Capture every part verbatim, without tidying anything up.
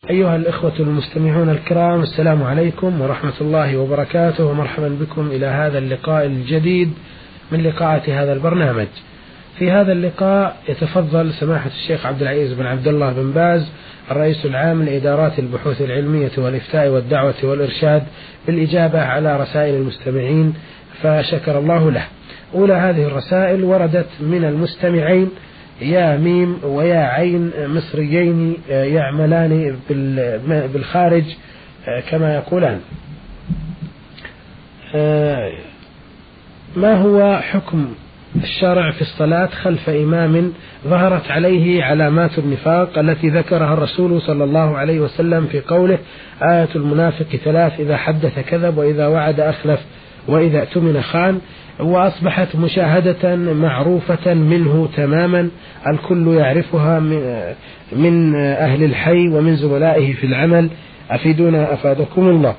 أيها الإخوة المستمعون الكرام، السلام عليكم ورحمة الله وبركاته، ومرحبا بكم إلى هذا اللقاء الجديد من لقاءات هذا البرنامج. في هذا اللقاء يتفضل سماحة الشيخ عبد العزيز بن عبد الله بن باز الرئيس العام لإدارات البحوث العلمية والإفتاء والدعوة والإرشاد بالإجابة على رسائل المستمعين، فشكر الله له. أولى هذه الرسائل وردت من المستمعين يا ميم ويا عين مصريين يعملان بالخارج كما يقولان. ما هو حكم الشرع في الصلاة خلف إمام ظهرت عليه علامات النفاق التي ذكرها الرسول صلى الله عليه وسلم في قوله: آية المنافق ثلاث، إذا حدث كذب، وإذا وعد أخلف، وإذا اؤتمن خان، وأصبحت مشاهدة معروفة منه تماما، الكل يعرفها من أهل الحي ومن زملائه في العمل. أفيدونا أفادكم الله.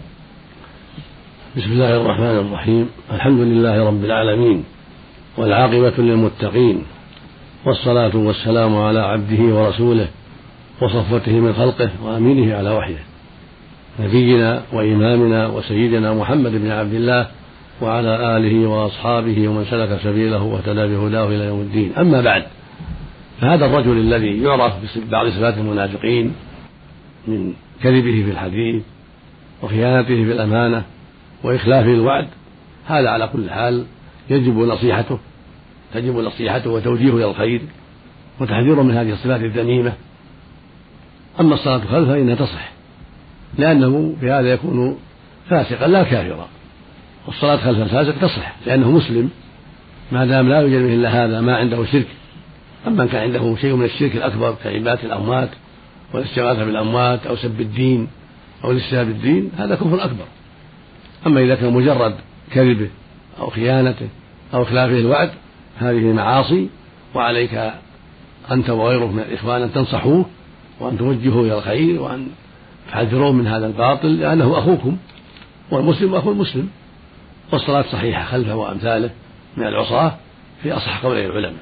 بسم الله الرحمن الرحيم، الحمد لله رب العالمين، والعاقبة للمتقين، والصلاة والسلام على عبده ورسوله وصفوته من خلقه وأمينه على وحيه، نبينا وإمامنا وسيدنا محمد بن عبد الله وعلى آله وأصحابه ومن سلك سبيله واهتدى بهداه إلى يوم الدين. أما بعد، فهذا الرجل الذي يعرف ببعض صفات المنافقين من كذبه في الحديث وخيانته في الأمانة وإخلافه الوعد، هذا على كل حال يجب نصيحته تجب نصيحته وتوجيهه إلى الخير وتحذيره من هذه الصفات الذميمة. أما الصلاة خلفه فإنها تصح، لأنه بهذا يكون فاسقا لا كافرا، والصلاة خلف الفاسق تصح لأنه مسلم ما دام لا يوجد به إلا هذا ما عنده شرك. أما كان عنده شيء من الشرك الأكبر كعبادة الأموات والاستغاثة بالأموات أو سب الدين أو الاستهزاء بالدين، هذا كفر أكبر. أما إذا كان مجرد كذبه أو خيانته أو خلافه الوعد، هذه معاصي، وعليك أنت وغيره من الإخوان أن تنصحوه وأن توجهوه إلى الخير وأن تحذروه من هذا الباطل، لأنه أخوكم والمسلم أخو المسلم. والصلاة صحيحة خلفه وأمثاله من العصاة في أصح قولي العلماء.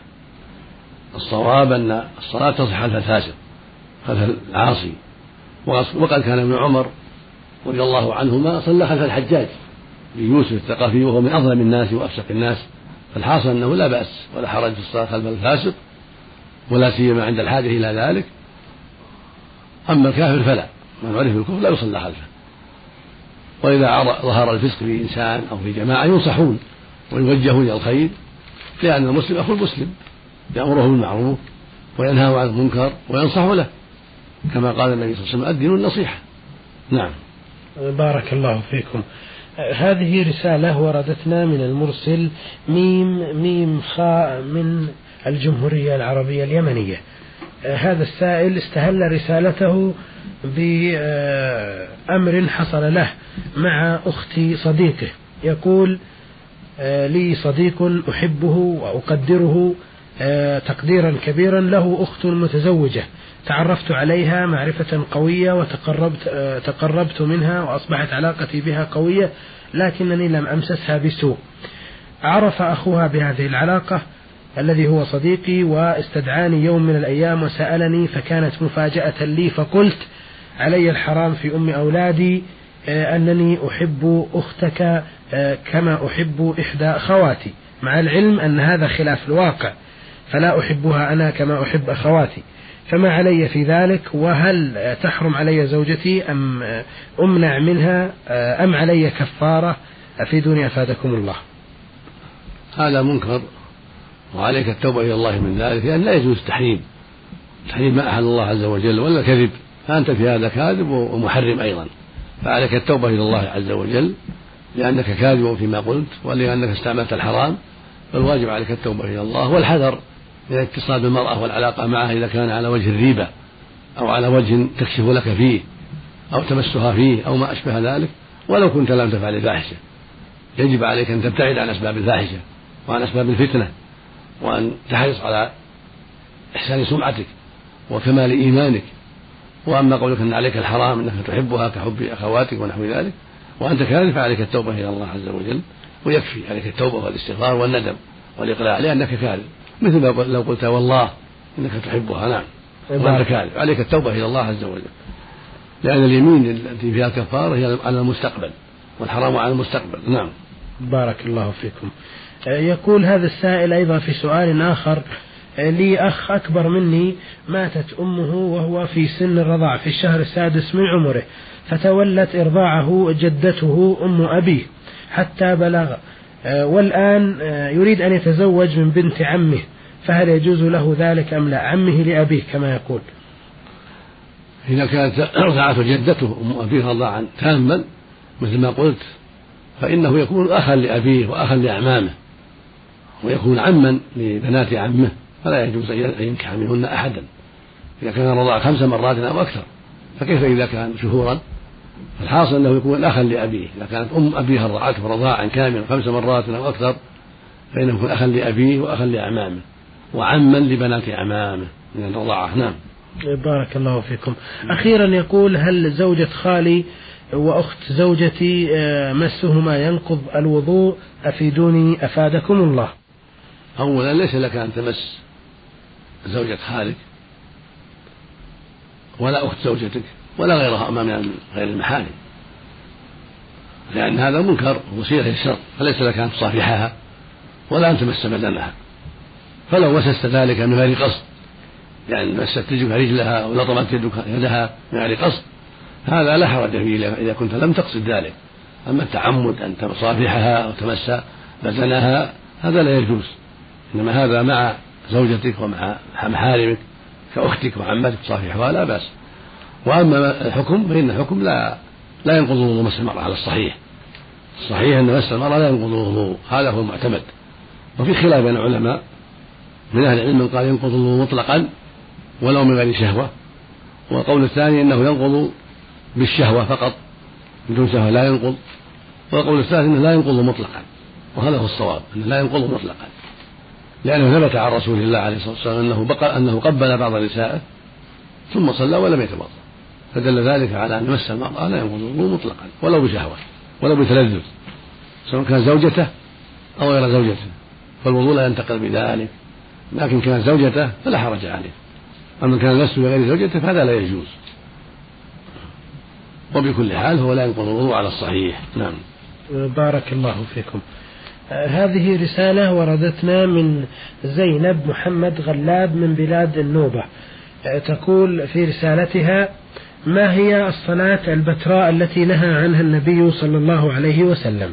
الصواب أن الصلاة تصح خلف الفاسق خلف العاصي، وقد كان ابن عمر رضي الله عنهما صلى خلف الحجاج بن يوسف الثقفي وهو من أظلم الناس وأفسق الناس، فالحاصل أنه لا بأس ولا حرج في الصلاة خلف الفاسق، ولا سيما عند الحاجة إلى ذلك. أما الكافر فلا، من عرف بالكفر لا يصلى خلفه. وإذا ظهر الفسق في إنسان أو في جماعة ينصحون ويوجهون إلى الخير، لأن المسلم أخو المسلم، يأمره بالمعروف وينهى عن المنكر وينصح له، كما قال النبي صلى الله عليه وسلم: الدين النصيحة. نعم. بارك الله فيكم. هذه رسالة وردتنا من المرسل ميم ميم خاء من الجمهورية العربية اليمنية. هذا السائل استهل رسالته بأمر حصل له مع أخت صديقه. يقول: لي صديق أحبه وأقدره تقديرا كبيرا، له أخت متزوجة، تعرفت عليها معرفة قوية وتقربت تقربت منها وأصبحت علاقتي بها قوية، لكنني لم أمسسها بسوء. عرف أخوها بهذه العلاقة الذي هو صديقي واستدعاني يوم من الأيام وسألني، فكانت مفاجأة لي، فقلت: علي الحرام في أم أولادي أنني أحب أختك كما أحب إحدى أخواتي، مع العلم أن هذا خلاف الواقع، فلا أحبها أنا كما أحب أخواتي، فما علي في ذلك؟ وهل تحرم علي زوجتي أم أمنع منها أم علي كفارة؟ أفيدوني أفادكم الله. هذا منكر، وعليك التوبة إلى الله من ذلك، لأن لا يجوز تحريم تحريم ما أحل الله عز وجل ولا كذب، فأنت في هذا كاذب ومحرم أيضا، فعليك التوبة إلى الله عز وجل لأنك كاذب فيما قلت ولأنك استعملت الحرام، فالواجب عليك التوبة إلى الله والحذر من الاتصال بالمرأة والعلاقة معها إذا كان على وجه الريبة أو على وجه تكشف لك فيه أو تمسها فيه أو ما أشبه ذلك، ولو كنت لم تفعل الفاحشة. يجب عليك أن تبتعد عن أسباب الفاحشة وعن أسباب الفتنة، وأن تحرص على إحسان سمعتك وكمال إيمانك. وأما قولك أن عليك الحرام أنك تحبها كحب أخواتك ونحو ذلك وأنت كاذب، فعليك التوبة إلى الله عز وجل، ويكفي عليك التوبة والاستغفار والندم والإقلاع لأنك كاذب، مثل لو قلت والله إنك تحبها نعم وأنت كاذب، عليك التوبة إلى الله عز وجل. لأن اليمين التي فيها كفارة هي على المستقبل والحرام على المستقبل. نعم. بارك الله فيكم. يقول هذا السائل أيضا في سؤال آخر: لي أخ أكبر مني ماتت أمه وهو في سن الرضاع في الشهر السادس من عمره، فتولت إرضاعه جدته أم أبيه حتى بلغ، والآن يريد أن يتزوج من بنت عمه، فهل يجوز له ذلك أم لا؟ عمه لأبيه كما يقول. إذا كانت رضعته جدته أم أبيه رضاعا تاما مثل ما قلت فإنه يكون أخا لأبيه وأخا لأعمامه، ويكون عما لبنات عمه، فلا يجوز أن ينكح منهن أحدا إذا كان رضع خمس مرات أو أكثر، فكيف إذا كان شهورا؟ الحاصل أنه يكون أخا لأبيه. إذا كانت أم أبيه رضعته رضاعا كاملا خمس مرات أو أكثر فإنه يكون أخا لأبيه وأخا لأعمامه وعما لبنات أعمامه من الرضاعة. نعم. بارك الله فيكم. أخيرا يقول: هل زوجة خالي وأخت زوجتي مسهما ينقض الوضوء؟ أفيدوني أفادكم الله. أولا ليس لك أن تمس زوجة خالك ولا أخت زوجتك ولا غيرها من غير المحارم، لأن هذا منكر وسيلة الشر، فليس لك أن تصافحها ولا أن تمس بدنها. فلو مسست ذلك من غير قصد، يعني مست رجلها رجلها أو لطمت يدها من غير قصد، هذا لا حرج فيه إذا كنت لم تقصد ذلك. أما التعمد أن تصافحها أو تمس بدنها هذا لا يجوز، إنما هذا مع زوجتك ومع محارمك كأختك وعمتك تصافحها لا بأس. وأما الحكم فإن الحكم لا لا ينقض وضوء مس المرأة على الصحيح. الصحيح أن مس المرأة لا ينقض الوضوء، هذا هو المعتمد. وفي خلاف بين العلماء، من أهل العلم قال ينقض الوضوء مطلقا ولو من غير شهوة، والقول الثاني أنه ينقض بالشهوة فقط بدون شهوة لا ينقض، والقول الثالث أنه لا ينقض مطلقا، وهذا هو الصواب أنه لا ينقض مطلقا، لأنه ثبت عن رسول الله عليه الصلاة والسلام أنه بقى أنه قبل بعض نسائه ثم صلى ولم يتوضأ، فدل ذلك على أن مس المرأة لا ينقض الوضوء مطلقا ولو بشهوة ولو بتلذذ، سواء كان زوجته أو غير زوجته، فالوضوء لا ينتقل بذلك. لكن كان زوجته فلا حرج عليه، أما كان المس بغير زوجته فهذا لا يجوز. وبكل حال هو لا ينقض الوضوء على الصحيح. نعم. بارك الله فيكم. هذه رسالة وردتنا من زينب محمد غلاب من بلاد النوبة، تقول في رسالتها: ما هي الصلاة البتراء التي نهى عنها النبي صلى الله عليه وسلم؟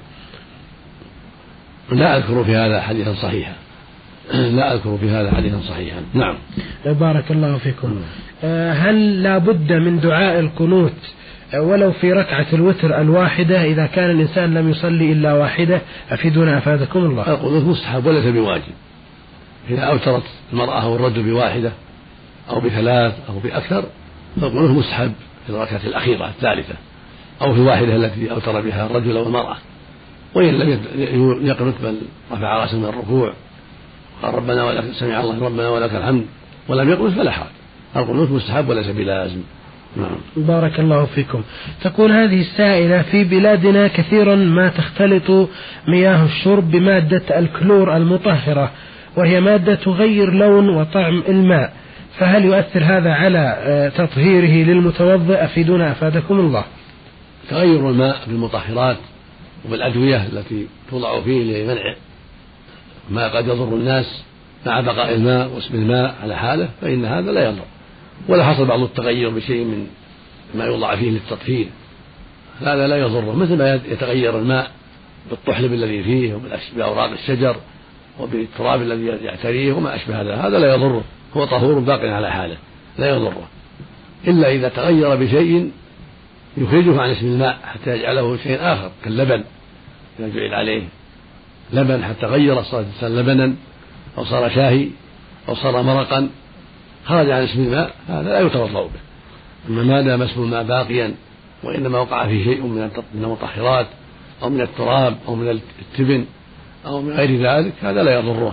لا أذكر في هذا حديثا صحيحا لا أذكر في هذا حديثا صحيحا. نعم. بارك الله فيكم. هل لا بد من دعاء القنوت ولو في ركعة الوتر الواحدة إذا كان الإنسان لم يصلي إلا واحدة؟ أفيدونا أفادكم الله. القنوت مستحب وليس بواجب. إذا أوترت المرأة أو الرجل بواحدة أو بثلاث أو بأكثر فالقنوت مستحب في الركعة الأخيرة الثالثة أو في الواحدة التي أوتر بها الرجل أو المرأة، وإن لم يقنت بل رفع رأسه من الركوع قال ربنا ولك سمع الله ربنا ولك الحمد ولم يقنت فلا حرج. القنوت مستحب وليس بلازم. نعم. بارك الله فيكم. تقول هذه السائلة: في بلادنا كثيرا ما تختلط مياه الشرب بمادة الكلور المطهرة، وهي مادة تغير لون وطعم الماء، فهل يؤثر هذا على تطهيره للمتوضئ؟ أفيدونا أفادكم الله. تغير الماء بالمطهرات وبالأدوية التي توضع فيه لمنع ما قد يضر الناس مع بقاء الماء واسم الماء على حاله فإن هذا لا يضر، ولا حصل بعض التغير بشيء من ما يوضع فيه للتطهير هذا لا يضره، مثل ما يتغير الماء بالطحلب الذي فيه وبأوراق الشجر وبالتراب الذي يعتريه وما أشبه هذا، هذا لا يضره، هو طهور باق على حاله لا يضره، إلا إذا تغير بشيء يخرجه عن اسم الماء حتى يجعله شيء آخر كاللبن، إذا جعل عليه لبن حتى غير صار لبنا أو صار شاهي أو صار مرقا خرج عن اسم الماء هذا لا يتوضأ به. أما ما دام اسم الماء باقيا وإنما وقع فيه شيء من المطهرات أو من التراب أو من التبن أو من غير ذلك هذا لا يضره.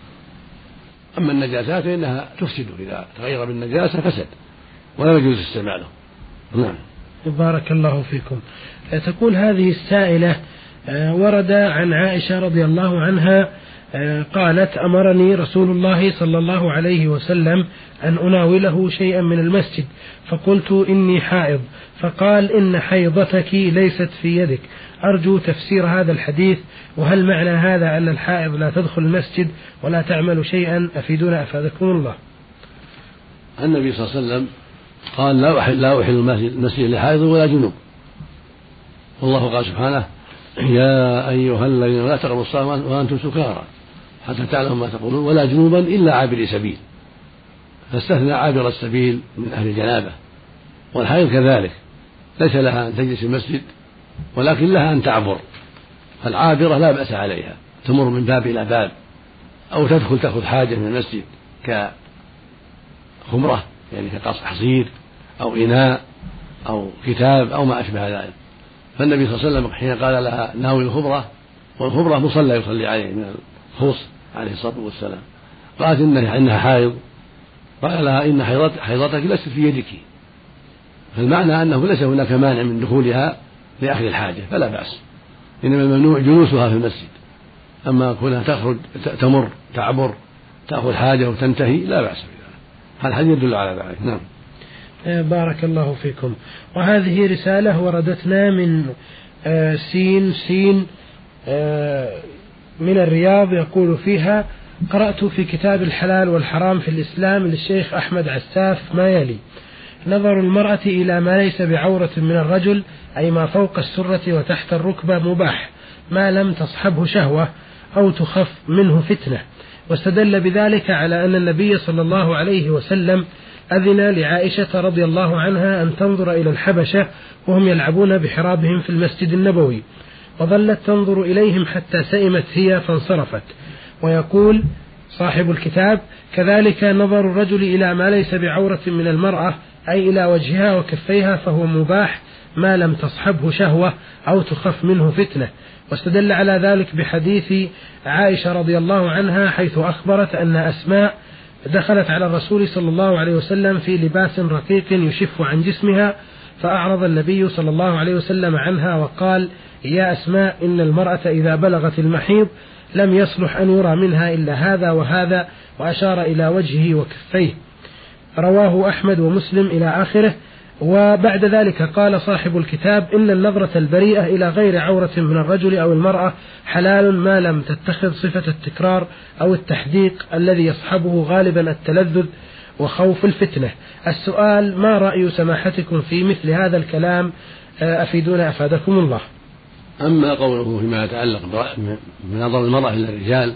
أما النجاسات فإنها تفسد، إذا تغير بالنجاسة فسد ولا يجوز استعماله. نعم. بارك الله فيكم. تقول هذه السائلة: ورد عن عائشة رضي الله عنها قالت: أمرني رسول الله صلى الله عليه وسلم أن أناوله شيئا من المسجد، فقلت: إني حائض، فقال: إن حيضتك ليست في يدك. أرجو تفسير هذا الحديث، وهل معنى هذا أن الحائض لا تدخل المسجد ولا تعمل شيئا؟ أفيدونا أفادكم الله. النبي صلى الله عليه وسلم قال: لا أحل, لا أحل المسجد لحائض ولا جنوب. والله قال سبحانه: يا أيها الذين لا تقربوا الصلاة وأنتم سكارى حتى تعلموا ما تقولون ولا جنوبا إلا عابر سبيل، فاستثنى عابر السبيل من أهل الجنابة. والحائض كذلك ليس لها أن تجلس في المسجد، ولكن لها أن تعبر. فالعابرة لا بأس عليها، تمر من باب إلى باب، أو تدخل تأخذ حاجة من المسجد كخمرة يعني كقص حصير أو إناء أو كتاب أو ما أشبه ذلك. فالنبي صلى الله عليه وسلم حين قال لها: ناوي الخبرة، والخبرة مصلى يصلي عليه من الخوص عليه الصلاة والسلام، قالت إنها حائض، قال لها: إن حيضتك ليست في يدك. فالمعنى أنه ليس هناك مانع من دخولها لأخذ الحاجة، فلا بأس، إنما الممنوع جلوسها في المسجد. أما كونها تخرج تمر تعبر تأخذ حاجة وتنتهي لا بأس بذلك. هذا الحديث يدل على ذلك. نعم. بارك الله فيكم. وهذه رسالة وردتنا من سين سين من الرياض، يقول فيها: قرأت في كتاب الحلال والحرام في الإسلام للشيخ أحمد عساف ما يلي: نظر المرأة إلى ما ليس بعورة من الرجل، أي ما فوق السرة وتحت الركبة، مباح ما لم تصحبه شهوة أو تخف منه فتنة. واستدل بذلك على أن النبي صلى الله عليه وسلم أذن لعائشة رضي الله عنها أن تنظر إلى الحبشة وهم يلعبون بحرابهم في المسجد النبوي، وظلت تنظر إليهم حتى سئمت هي فانصرفت. ويقول صاحب الكتاب: كذلك نظر الرجل إلى ما ليس بعورة من المرأة، أي إلى وجهها وكفيها، فهو مباح ما لم تصحبه شهوة أو تخف منه فتنة. واستدل على ذلك بحديث عائشة رضي الله عنها حيث أخبرت أن أسماء دخلت على الرسول صلى الله عليه وسلم في لباس رقيق يشف عن جسمها، فأعرض النبي صلى الله عليه وسلم عنها وقال: يا أسماء، إن المرأة إذا بلغت المحيض لم يصلح أن يرى منها إلا هذا وهذا، وأشار إلى وجهه وكفيه. رواه أحمد ومسلم إلى آخره. وبعد ذلك قال صاحب الكتاب: إن النظرة البريئة إلى غير عورة من الرجل أو المرأة حلال ما لم تتخذ صفة التكرار أو التحديق الذي يصحبه غالبا التلذذ وخوف الفتنة. السؤال: ما رأي سماحتكم في مثل هذا الكلام؟ أفيدونا أفادكم الله. أما قوله فيما يتعلق بنظر المرأة إلى الرجال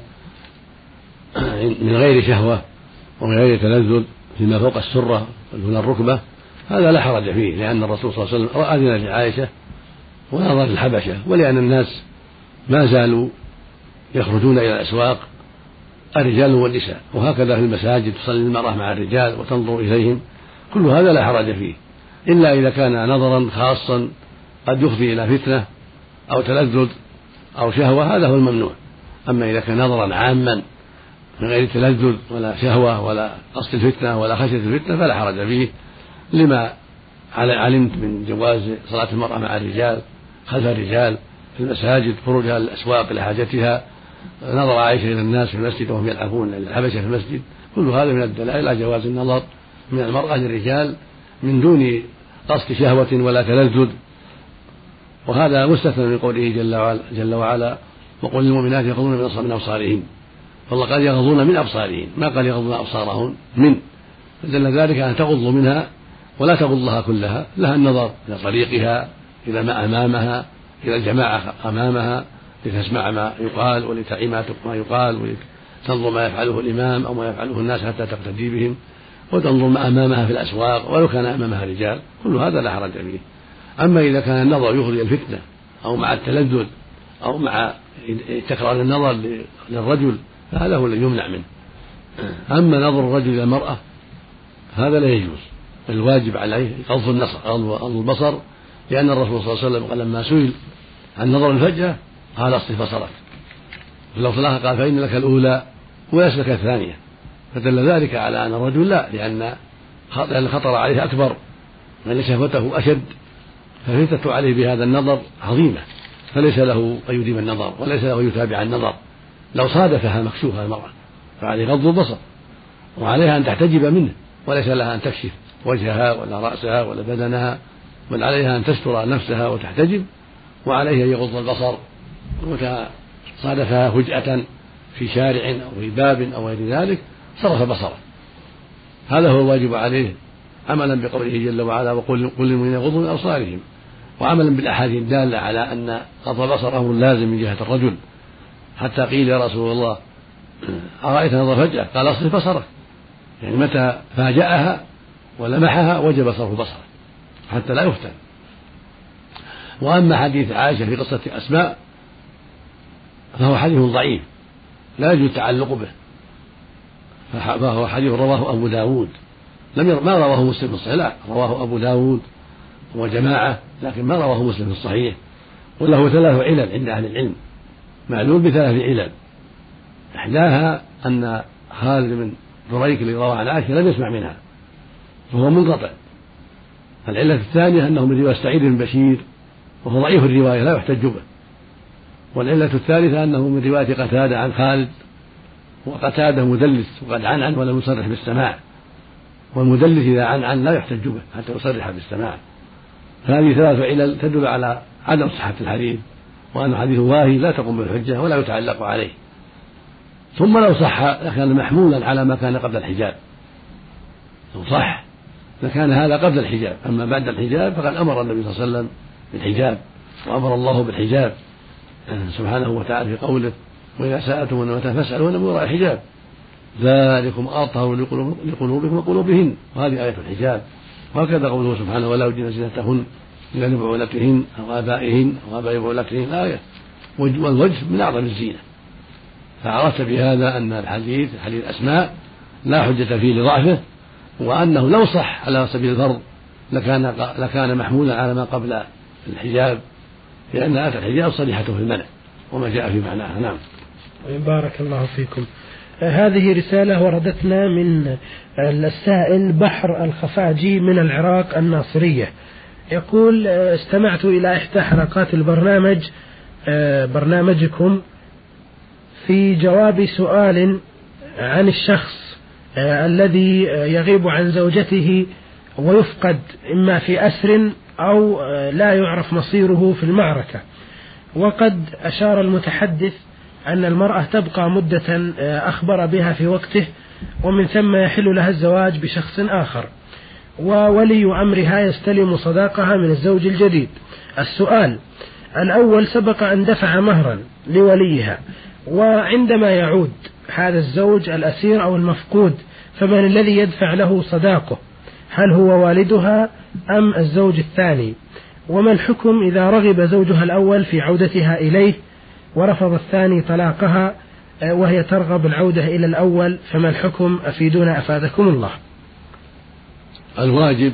من غير شهوة ومن غير تلذذ فيما فوق السرة دون الركبة، هذا لا حرج فيه، لأن الرسول صلى الله عليه وسلم أذن لعائشة ونظر الحبشة، ولأن الناس ما زالوا يخرجون إلى الأسواق الرجال والنساء، وهكذا في المساجد تصلي المرأة مع الرجال وتنظر إليهم، كل هذا لا حرج فيه، إلا إذا كان نظرا خاصا قد يفضي إلى فتنة أو تلذذ أو شهوة، هذا هو الممنوع. أما إذا كان نظرا عاما من غير تلذذ ولا شهوة ولا قصد الفتنة ولا خشية الفتنة فلا حرج فيه، لما علمت من جواز صلاة المرأة مع الرجال خلف الرجال في المساجد، خروجها للأسواق لحاجتها، نظر عائشة إلى الناس في المسجد وهم يلعبون الحبشة في المسجد، كل هذا من الدلائل على جواز النظر من المرأة للرجال من دون قصد شهوة ولا تلذذ. وهذا مستثنى من قوله جل وعلا, جل وعلا: وقل للمؤمنات يغضضن من أبصارهن. والله قال يغضون من أبصارهن، ما قال يغضون أبصارهن من، فدل ذلك أن تغض منها ولا تغضها كلها، لها النظر إلى طريقها، إلى ما أمامها، إلى الجماعة أمامها، لتسمع ما يقال ولتعي ما يقال، ولتنظر ما يفعله الإمام أو ما يفعله الناس حتى تقتدي بهم، وتنظر ما أمامها في الأسواق ولو كان أمامها رجال، كل هذا لا حرج فيه. أما إذا كان النظر يغضي الفتنة أو مع التلذذ أو مع تكرار النظر للرجل فهذا هو الذي يمنع منه. أما نظر الرجل إلى المرأة هذا لا يجوز، الواجب عليه غض البصر، لأن الرسول صلى الله عليه وسلم قال لما سئل عن نظر الفجأة قال اصرف بصرك، في اللفظ الآخر قال فإن لك الأولى وليس لك الثانية، فدل ذلك على أن الرجل لا، لأن الخطر عليه أكبر وأن شهوته أشد، فالفتنة عليه بهذا النظر عظيمة، فليس له أن يديم النظر وليس له أن يتابع النظر، لو صادفها مكشوفة المرأة فعليه غض البصر، وعليها أن تحتجب منه، وليس لها أن تكشف وجهها ولا رأسها ولا بدنها، بل عليها أن تستر نفسها وتحتجب، وعليها أن يغض البصر ومتى صادفها فجأة في شارع أو في باب أو غير ذلك صرف بصره. هذا هو الواجب عليه عملا بقوله جل وعلا وقل للمؤمنين يغضوا من أبصارهم، وعملا بالأحاديث الدالة على أن غض البصر أمر لازم من جهة الرجل، حتى قيل يا رسول الله أرأيت نظر فجأة؟ قال اصرف بصرك، يعني متى فاجأها ولمحها وجب صرف بصره حتى لا يفتن. وأما حديث عائشة في قصة أسماء فهو حديث ضعيف لا يجوز التعلق به، فهو حديث رواه أبو داود، لم ير... ما رواه مسلم في الصحيح، لا رواه أبو داود وجماعة، لكن ما رواه مسلم في الصحيح، وله ثلاث علل عند أهل العلم، معلول بثلاث علل. إحداها أن خالد بن دريك اللي روى عن عائشة لم يسمع منها فهو منقطع. العلة الثانية أنه من رواية سعيد بن بشير وهو ضعيف الرواية لا يحتج به. والعلة الثالثة أنه من رواية قتادة عن خالد، وقتادة مدلس وقد عن عن ولم يصرح بالسماع، والمدلس إذا عن عن لا يحتج به حتى يصرح بالسماع. فهذه ثلاث علل تدل على عدم صحة الحديث، وأن حديث واهي لا تقوم بالحجة ولا يتعلق عليه. ثم لو صح لكان محمولا على ما كان قبل الحجاب، لو صح لكان هذا قبل الحجاب، أما بعد الحجاب فقد أمر النبي صلى الله عليه وسلم بالحجاب، وأمر الله بالحجاب سبحانه وتعالى في قوله وإذا سألتم المتى فاسألوا من وراء الحجاب ذلكم أطهر لقلوبكم وقلوبهن، وهذه آية الحجاب. وهكذا قوله سبحانه ولا يبدين زينتهن إلا لبعولتهن أو آبائهن أو آباء بعولتهن، آية. والوجه من أعظم الزينة. فعرفت بهذا أن الحديث حديث أسماء لا حجة فيه لضعفه، وأنه لو صح على سبيل الفرض لكان لكان محمولا على ما قبل الحجاب، لأن آية الحجاب صريحة في المنع وما جاء في معناها. نعم. بارك الله فيكم. هذه رسالة وردتنا من السائل بحر الخفاجي من العراق الناصرية، يقول استمعت إلى إحدى حلقات البرنامج برنامجكم في جواب سؤال عن الشخص الذي يغيب عن زوجته ويفقد إما في أسر أو لا يعرف مصيره في المعركة، وقد أشار المتحدث أن المرأة تبقى مدة أخبر بها في وقته، ومن ثم يحل لها الزواج بشخص آخر، وولي أمرها يستلم صداقها من الزوج الجديد. السؤال الأول سبق أن دفع مهرا لوليها، وعندما يعود هذا الزوج الأسير أو المفقود فمن الذي يدفع له صداقه؟ هل هو والدها أم الزوج الثاني؟ وما الحكم إذا رغب زوجها الأول في عودتها إليه ورفض الثاني طلاقها وهي ترغب العودة إلى الأول، فما الحكم؟ أفيدونا أفادكم الله. الواجب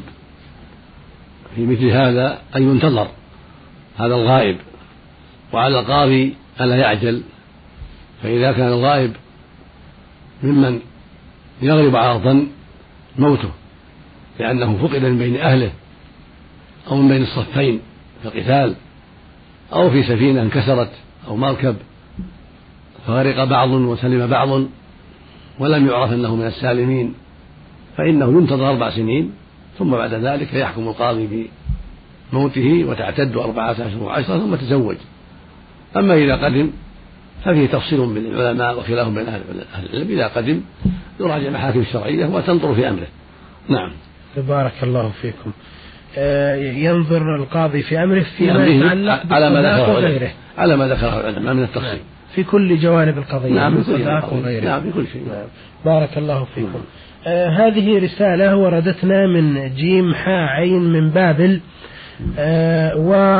في مثل هذا أن ينتظر هذا الغائب، وعلى القاضي ألا يعجل، فإذا كان الغائب ممن يغلب على الظن موته لأنه فقد من بين أهله أو من بين الصفين في القتال أو في سفينة انكسرت أو مركب فغرق بعض وسلم بعض ولم يعرف أنه من السالمين، فإنه ينتظر أربع سنين ثم بعد ذلك يحكم القاضي بموته وتعتد أربعة أشهر وعشرة ثم تزوج. أما إذا قدم ففيه تفصيل بين العلماء وخلاف بين أهل العلم، إذا قدم يراجع المحاكم الشرعية وتنظر في أمره. نعم. بارك الله فيكم. ينظر القاضي في أمره فيما يتعلق بالصداق وغيره على ما ذكره العلماء من التفصيل في كل جوانب القضية. نعم بالصداق وغيره. نعم في كل شيء. نعم. بارك الله فيكم. آه هذه رسالة وردتنا من جيم حا عين من بابل، آه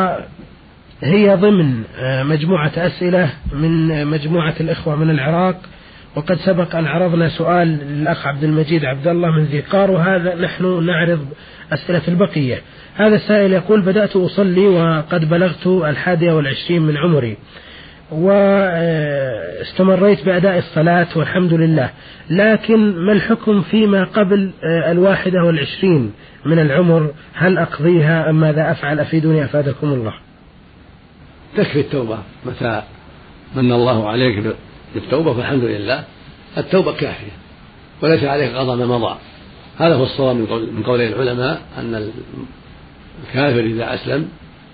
وهي ضمن آه مجموعة أسئلة من مجموعة الإخوة من العراق، وقد سبق أن عرضنا سؤال للأخ عبد المجيد عبد الله من ذي قار، وهذا نحن نعرض أسئلة البقية. هذا السائل يقول بدأت أصلي وقد بلغت الحادية والعشرين من عمري، واستمريت بأداء الصلاة والحمد لله، لكن ما الحكم فيما قبل الواحدة والعشرين من العمر؟ هل أقضيها أم ماذا أفعل؟ أفيدوني أفادكم الله. تكفي التوبة متى من الله عليك بالتوبة فالحمد لله، التوبة كافية وليس عليك قضاء ما مضى. هذا هو الصواب من قول من قولي العلماء، أن الكافر إذا أسلم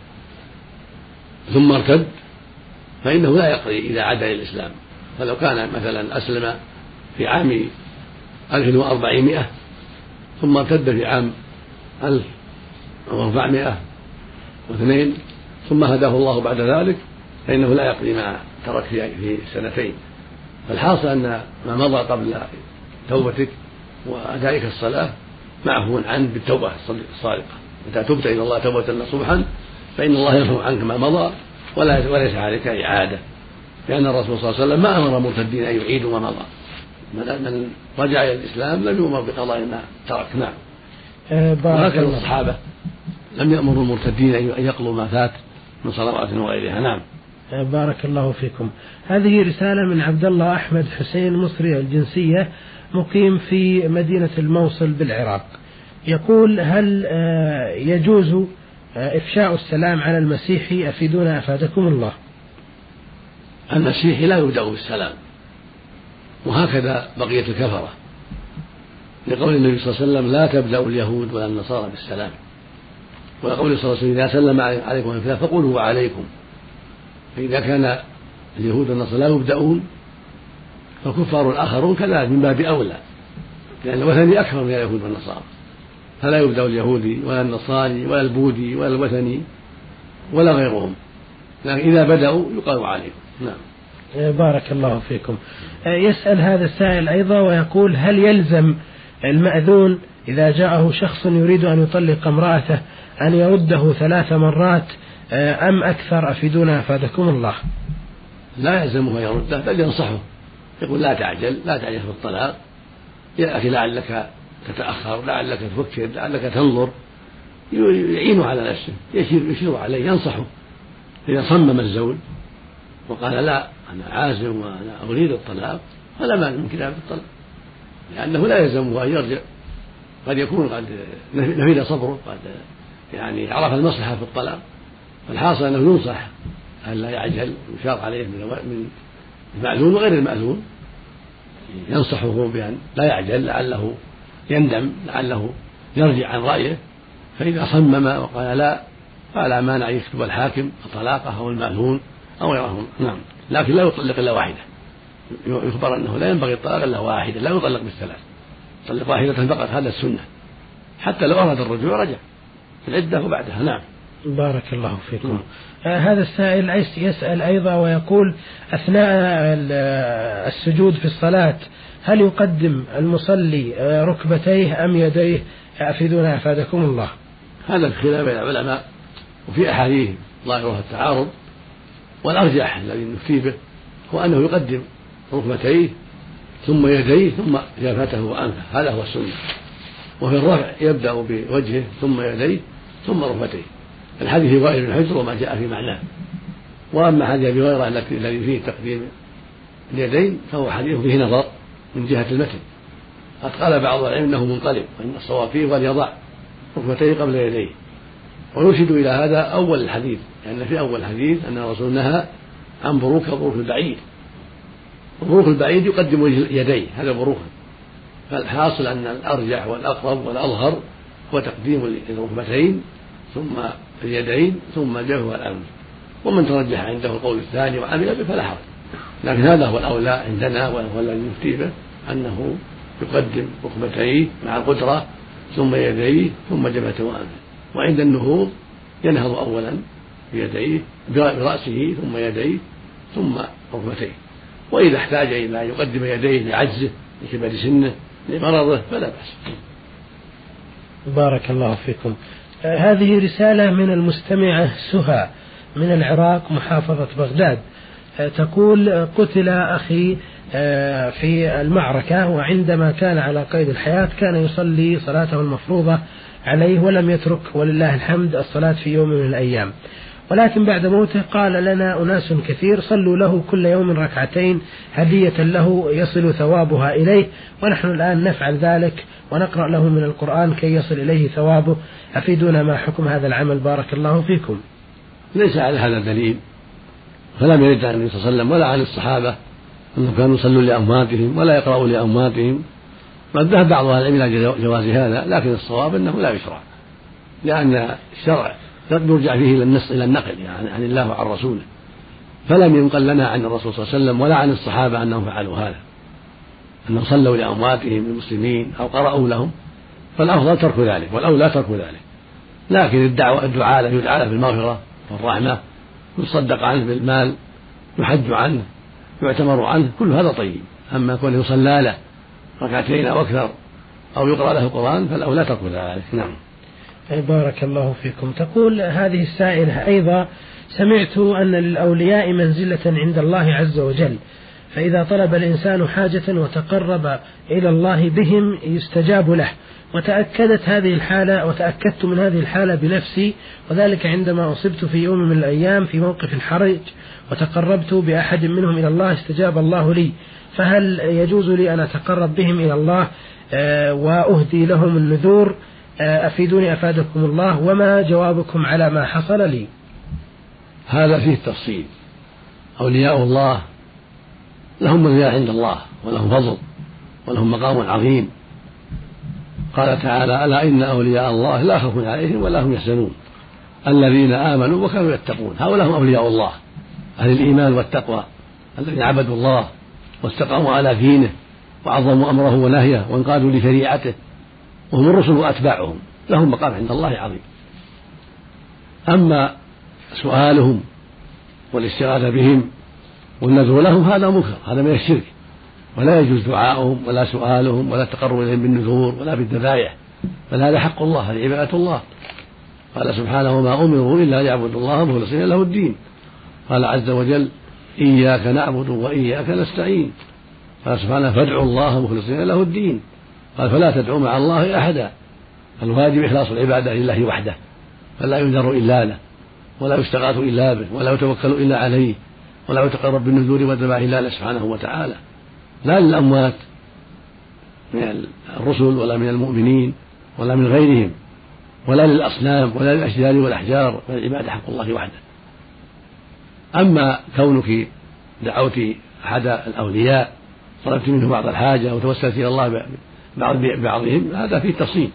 ثم ارتد فإنه لا يقضي إذا عاد إلى الإسلام. فلو كان مثلا أسلم في عام ألف وأربعمائة ثم ارتد في عام ألف وأربعمائة واثنين ثم هداه الله بعد ذلك فإنه لا يقضي ما ترك في سنتين. فالحاصل أن ما مضى قبل توبتك وأدائك الصلاة معفو عنه بالتوبة الصادقة. إذا تبت إلى الله توبة نصوحا فإن الله يرفع عنك ما مضى وليس عليك إعادة، لأن الرسول صلى الله عليه وسلم ما أمر المرتدين أن يعيدوا ما مضى. من رجع إلى الإسلام لم يؤمر بقضاء ما ترك. نعم. وهكذا الصحابة لم يأمروا المرتدين أن يقضوا ما فات من صلوات وغيرها. نعم. بارك الله فيكم. هذه رسالة من عبد الله أحمد حسين مصري الجنسية مقيم في مدينة الموصل بالعراق. يقول: هل يجوز إفشاء السلام على المسيحي؟ أفيدونا أفادكم الله. المسيحي لا يبدأ بالسلام، وهكذا بقية الكفرة، لقول النبي صلى الله عليه وسلم: لا تبدأ اليهود ولا النصارى بالسلام. وقول صلى الله عليه وسلم: إذا سلم عليكم الفلا فقولوا وعليكم. فإذا كان اليهود والنصارى لا يبدأون فالكفار الآخرون كذلك من باب أولى، لأن الوثني أكثر من اليهود والنصارى، فلا يبدأ اليهودي ولا النصاري ولا البوذي ولا الوثني ولا غيرهم، لكن إذا بدأوا يقال عليهم. نعم. بارك الله فيكم. يسأل هذا السائل أيضا ويقول: هل يلزم المأذون إذا جاءه شخص يريد أن يطلق امرأته أن يرده ثلاث مرات أم أكثر؟ أفيدونا أفادكم الله. لا يلزمه أن يرده، بل ينصحه، يقول: لا تعجل لا تعجل في الطلاق يا أخي، لعلك تتأخر، لعلك تفكر، لعلك تنظر، يعين على نفسه، يشير, يشير عليه، ينصحه. إذا صمم الزوج وقال: لا أنا عازم وأنا أريد الطلاق، فلا مانع من كتابة الطلاق، لأنه لا يلزمه أن يرجع. قد يكون قد نفذ صبره، قد يعني عرف المصلحة في الطلاق. فالحاصل أنه ينصح أن لا يعجل، يشار عليه من المأذون وغير المأذون، ينصحه بأن لا يعجل، لعله يندم، لعله يرجع عن رأيه. فإذا صمم وقال لا فلا مانع يكتب الحاكم طلاقه أو المأذون أو غيرهم. نعم. لكن لا يطلق إلا واحدة، يخبر أنه لا ينبغي الطلاق إلا واحدة، لا يطلق بالثلاث، يطلق واحدة فقط، هذا السنة، حتى لو أراد الرجوع رجع في العدة وبعدها. نعم. بارك الله فيكم. آه هذا السائل يسأل أيضا ويقول: أثناء السجود في الصلاة هل يقدم المصلي ركبتيه أم يديه؟ أفيدونا أفادكم الله. هذا الخلاف بين العلماء، وفي أحاديث ظاهرها التعارض، والأرجح الذي نفتي به هو أنه يقدم ركبتيه ثم يديه ثم جبهته وأنفه، هذا هو السنة. وفي الرفع يبدأ بوجهه ثم يديه ثم ركبتيه، الحديث وائل بن حجر وما جاء في معناه. وأما حديث أبي هريرة الذي فيه تقديم اليدين فهو حديث فيه نظر من جهة المتن، قد قال بعض العلم أنه منقلب، وإن الصواب فيه وليضع ركبتيه قبل يديه. ويرشد إلى هذا أول الحديث، لأن في أول الحديث أن الرسول نهى عن بروك بروك البعيد، بروك البعيد يقدم يديه، هذا بروكا. فالحاصل أن الأرجح والأقرب والأظهر هو تقديم الركبتين ثم اليدين ثم الجبهة والأنف، ومن ترجح عنده القول الثاني وعمل به فلا حرج، لكن هذا هو الأولى عندنا وهو الذي نفتي به، أنه يقدم ركبتيه مع القدرة ثم يديه ثم جبهته وأنفه. وعند النهوض ينهض أولا بيديه برأسه ثم يديه ثم ركبتيه، وإذا احتاج إلى أن يقدم يديه لعجزه لكبر سنه لمرضه فلا بأس. بارك الله فيكم. آه هذه رسالة من المستمعة سهى من العراق محافظة بغداد. آه تقول: قتل أخي آه في المعركة، وعندما كان على قيد الحياة كان يصلي صلاته المفروضة عليه ولم يترك ولله الحمد الصلاة في يوم من الأيام، ولكن بعد موته قال لنا أناس كثير: صلوا له كل يوم ركعتين هدية له يصل ثوابها إليه، ونحن الآن نفعل ذلك ونقرأ له من القرآن كي يصل إليه ثوابه. أفيدونا ما حكم هذا العمل بارك الله فيكم. ليس على هذا دليل، فلم يرد عن النبي صلى الله عليه وسلم ولا عن الصحابة أنهم كانوا يصلوا لأمواتهم ولا يقرأوا لأمواتهم. قد ذهب بعض أهل العلم إلى جواز هذا، لكن الصواب أنه لا يشرع، لأن الشرع يرجع فيه إلى النص إلى النقل يعني عن الله وعن رسوله، فلم ينقل لنا عن الرسول صلى الله عليه وسلم ولا عن الصحابة أنهم فعلوا هذا، أنهم صلوا لأمواتهم المسلمين أو قرأوا لهم، فالأفضل ترك ذلك والأولى ترك ذلك. لكن الدعوة الدعاء له يدعى له بالمغفرة والرحمة، يصدق عنه بالمال، يحج عنه، يعتمر عنه، كل هذا طيب. أما كونه يصلى له ركعتين أو أكثر أو يقرأ له القرآن فالأولى ترك ذلك. نعم. بارك الله فيكم. تقول هذه السائلة أيضا: سمعت أن للأولياء منزلة عند الله عز وجل، فإذا طلب الإنسان حاجة وتقرب إلى الله بهم يستجاب له، وتأكدت هذه الحالة وتأكدت من هذه الحالة بنفسي، وذلك عندما أصبت في يوم من الأيام في موقف حرج وتقربت بأحد منهم إلى الله استجاب الله لي، فهل يجوز لي أن أتقرب بهم إلى الله وأهدي لهم النذور؟ أفيدوني أفادكم الله، وما جوابكم على ما حصل لي؟ هذا فيه تفصيل. أولياء الله لهم منزلة عند الله ولهم فضل ولهم مقام عظيم. قال تعالى: ألا إن أولياء الله لا خوف عليهم ولا هم يحزنون الذين آمنوا وكانوا يتقون. هؤلاء هم أولياء الله، أهل الإيمان والتقوى الذين عبدوا الله واستقاموا على دينه وعظموا أمره ونهيه وانقادوا لشريعته، وهم الرسل وأتباعهم، لهم مقام عند الله عظيم. أما سؤالهم والاستغاثة بهم والنذر لهم هذا منكر، هذا من الشرك، ولا يجوز دعاؤهم ولا سؤالهم ولا التقرب إليهم بالنذور ولا بالذبائح، بل هذا حق الله، هذه عبادة الله. قال سبحانه: وما أمروا إلا ليعبدوا الله مخلصين له الدين. قال عز وجل: إياك نعبد وإياك نستعين. قال سبحانه: فادعوا الله مخلصين له الدين. قال: فلا تدعوا مع الله أحدا. الواجب إخلاص العبادة لله وحده، فلا ينذر إلا له ولا يستغاث إلا به ولا يتوكل إلا عليه ولا يتقرب بالنذور والذبائح إلا له سبحانه وتعالى، لا للأموات من الرسل ولا من المؤمنين ولا من غيرهم ولا للأصنام ولا للأشجار والأحجار، فالعبادة حق الله وحده. أما كونك دعوت أحد الأولياء طلبت منه بعض الحاجة وتوسلت إلى الله ببعضهم هذا فيه تفصيل.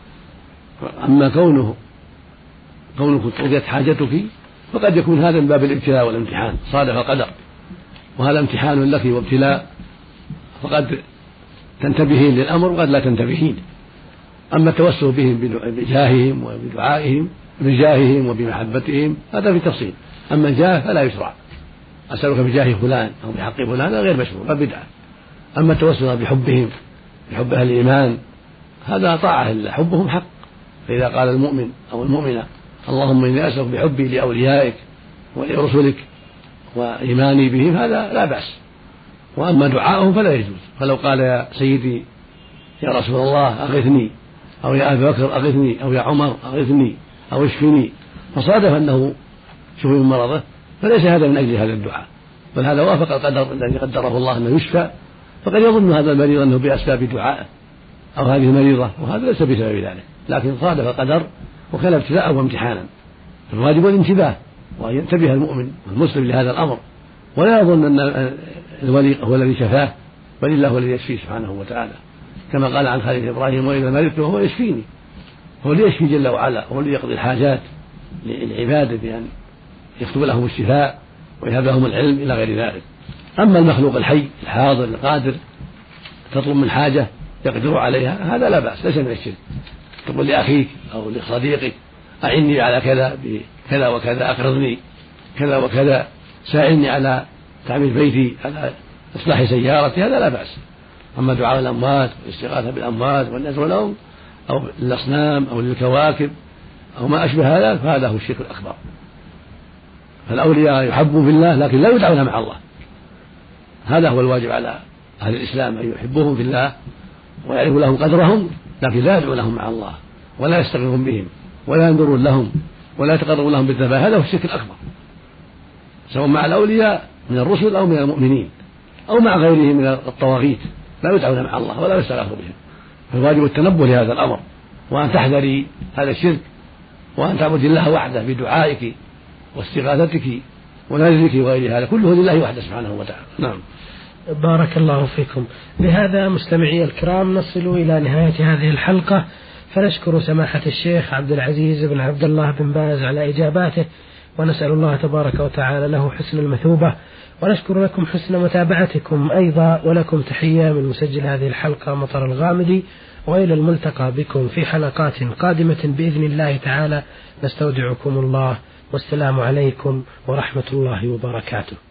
أما كونه كونك قضيت حاجتك فقد يكون هذا من باب الابتلاء والامتحان، صادف القدر وهذا امتحان لك وابتلاء، فقد تنتبهين للأمر وقد لا تنتبهين. أما التوسل بهم بجاههم وبدعائهم بجاههم وبمحبتهم هذا في تفصيل. أما الجاه فلا يشرع، أسألك بجاه فلان أو بحق فلان هذا غير مشروع فبدعة. أما التوسل بحبهم بحب أهل الإيمان هذا طاعة لله، حبهم حق. فإذا قال المؤمن أو المؤمنة: اللهم إني أسألك بحبي لأوليائك ولرسلك وإيماني بهم، هذا لا بأس. وأما دعاءهم فلا يجوز، فلو قال: يا سيدي يا رسول الله أغثني، أو يا أبا بكر أغثني، أو يا عمر أغثني أو اشفني، فصادف أنه شفي من مرضه، فليس هذا من أجل هذا الدعاء، بل هذا وافق القدر الذي قدره الله أنه يشفى، فقد يظن هذا المريض أنه بأسباب دعائه أو هذه المريضة، وهذا ليس بسبب ذلك، لكن صادف القدر وكان ابتلاء وامتحانا. فالواجب الانتباه وأن ينتبه المؤمن والمسلم لهذا الأمر، ولا يظن أن الولي هو الذي شفاه، بل الله هو الذي يشفيه سبحانه وتعالى، كما قال عن خليل إبراهيم: وإذا مرضت وهو يشفيني. هو اللي يشفي جل وعلا، هو اللي يقضي الحاجات للعباد بأن يكتب لهم الشفاء ويهب لهم العلم إلى غير ذلك. أما المخلوق الحي الحاضر القادر تطلب من حاجة يقدر عليها هذا لا بأس، ليس من الشرك. تقول لأخيك أو لصديقك: أعني على كذا بكذا وكذا، أقرضني كذا وكذا، ساعدني على تعمير بيتي، على إصلاح سيارتي، هذا لا بأس. أما دعاء الأموات والاستغاثة بالأموات والنذر لهم أو للأصنام أو للكواكب أو ما أشبه هذا فهذا هو الشرك الأكبر. فالأولياء يحبون في الله لكن لا يدعون مع الله، هذا هو الواجب على أهل الإسلام، أن يحبوهم في الله ويعرفوا لهم قدرهم، لكن لا يدعو لهم مع الله ولا يستغيثون بهم ولا ينذرون لهم ولا يتقربون لهم بالذبائح، هذا هو الشرك الأكبر، سواء مع الأولياء من الرسل أو من المؤمنين أو مع غيرهم من الطواغيت، لا يدعون مع الله ولا يستغاث بهم. فالواجب التنبه لهذا الأمر، وأن تحذري هذا الشرك، وأن تعبد الله وحده بدعائك واستغاثتك ونذرك وغير هذا كله لله وحده سبحانه وتعالى. نعم. بارك الله فيكم. بهذا مستمعي الكرام نصل إلى نهاية هذه الحلقة، فنشكر سماحة الشيخ عبد العزيز بن عبد الله بن باز على إجاباته، ونسأل الله تبارك وتعالى له حسن المثوبة، ونشكر لكم حسن متابعتكم أيضا، ولكم تحية من مسجل هذه الحلقة مطر الغامدي، وإلى الملتقى بكم في حلقات قادمة بإذن الله تعالى. نستودعكم الله، والسلام عليكم ورحمة الله وبركاته.